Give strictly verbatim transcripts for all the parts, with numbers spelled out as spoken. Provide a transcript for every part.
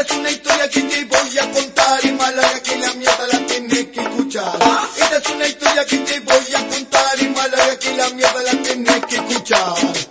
es una historia que te voy a contar y más larga que la mierda la tienes que escuchar. Esta es una historia que te voy a contar y más larga que la mierda la tienes que escuchar.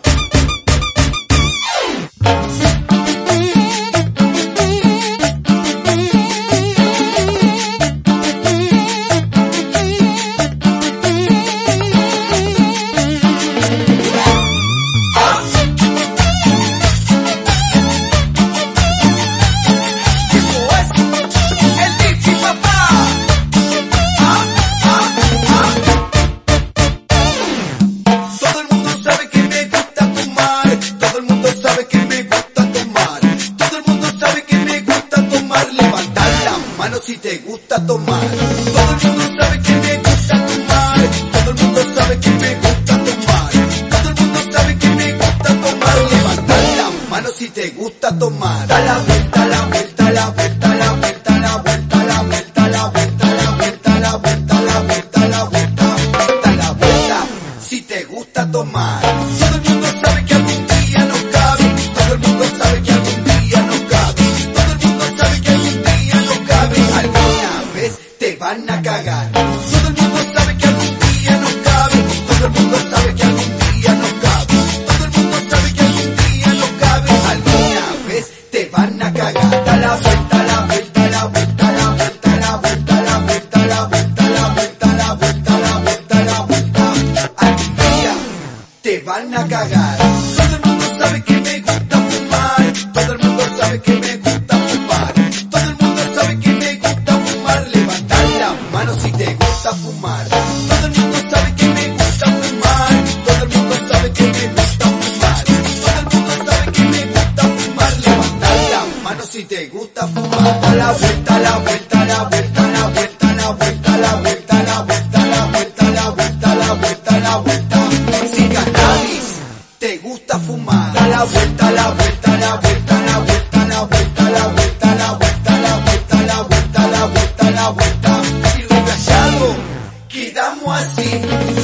Si te gusta tomar, todo el mundo sabe que me gusta tomar, todo el mundo sabe que me gusta tomar, todo el mundo sabe que me gusta tomar, levanta la mano si te gusta tomar, da la vuelta, la vuelta, la vuelta, la vuelta, la vuelta, la vuelta, la vuelta, la vuelta, la vuelta, la vuelta, la vuelta, da la vuelta, si te gusta tomar, todo el mundo sabe que algún día no cabe, todo el mundo sabe que algún día no cabe, todo el mundo sabe que algún día no cabe, alguna vez te van a cagar, todo el mundo sabe que algún día no cabe, todo el mundo sabe que algún día no cabe, todo el mundo sabe que algún día no cabe, alguna vez te van a cagar, da la vuelta, la vuelta, la vuelta, la vuelta, la vuelta, la vuelta, la vuelta, la vuelta, la vuelta, la vuelta, la vuelta, algún día te van a cagar, todo el mundo sabe que me gusta fumar, todo el mundo sabe que me gusta fumar, todo el mundo sabe que me gusta fumar, levanta la mano si te gusta fumar, todo el mundo sabe que me gusta fumar, todo el mundo sabe que me gusta fumar, todo el mundo sabe que me gusta fumar, levanta la mano si te gusta fumar, da la vuelta, la vuelta, la vuelta, la vuelta, la vuelta, la vuelta, la vuelta, la vuelta, la vuelta, la vuelta, la vuelta, si cannabis te gusta fumar, da la vuelta, la vuelta, la vuelta, la vuelta, la vuelta, la vuelta, la vuelta, la vuelta, la vuelta, la vuelta, la vuelta, y rayado quedamos así.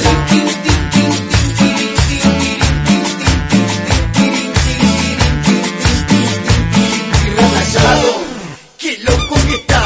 ¡Qué loco que está!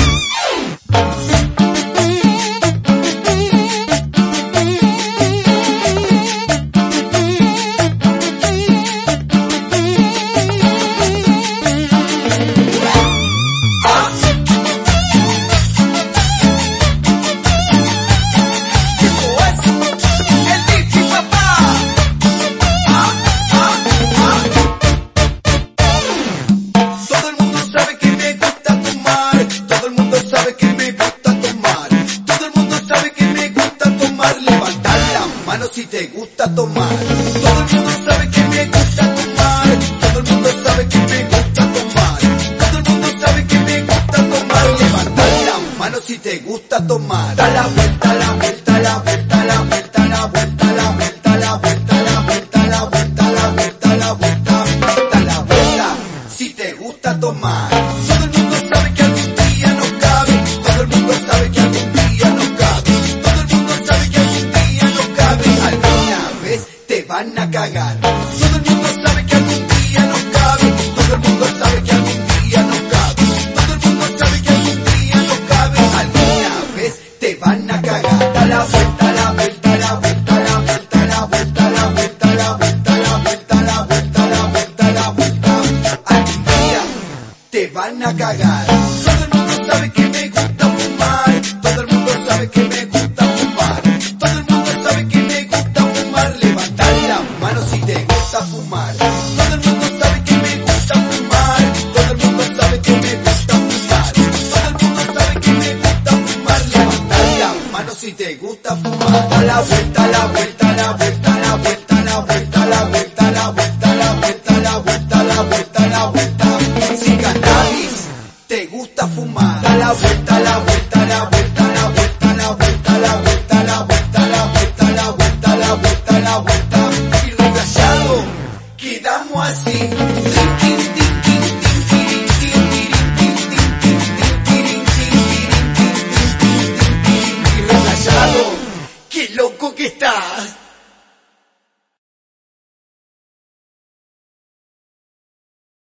Si te gusta tomar, todo el mundo sabe que me gusta tomar, todo el mundo sabe que me gusta tomar, todo el mundo sabe que me gusta tomar, levanta la mano si te gusta tomar, da la vuelta, la vuelta, la vuelta, la vuelta, la vuelta, la vuelta, la vuelta, la vuelta, la vuelta, la vuelta, la vuelta, da la vuelta si te gusta tomar, todo el mundo sabe que algún día no cabe, todo el mundo sabe que algún día no cabe, todo el mundo sabe que algún día no cabe, alguna vez te van a cagar, todo el mundo sabe que algún día no cabe, todo el mundo sabe que algún día no cabe, todo el mundo sabe que algún día no cabe, alguna vez te van a cagar, da la vuelta, la vuelta, la vuelta, la vuelta, la vuelta, la vuelta, la vuelta, la vuelta, la vuelta, la vuelta, la vuelta, algún día te van a cagar, todo el mundo sabe que me gusta fumar, todo el mundo sabe que me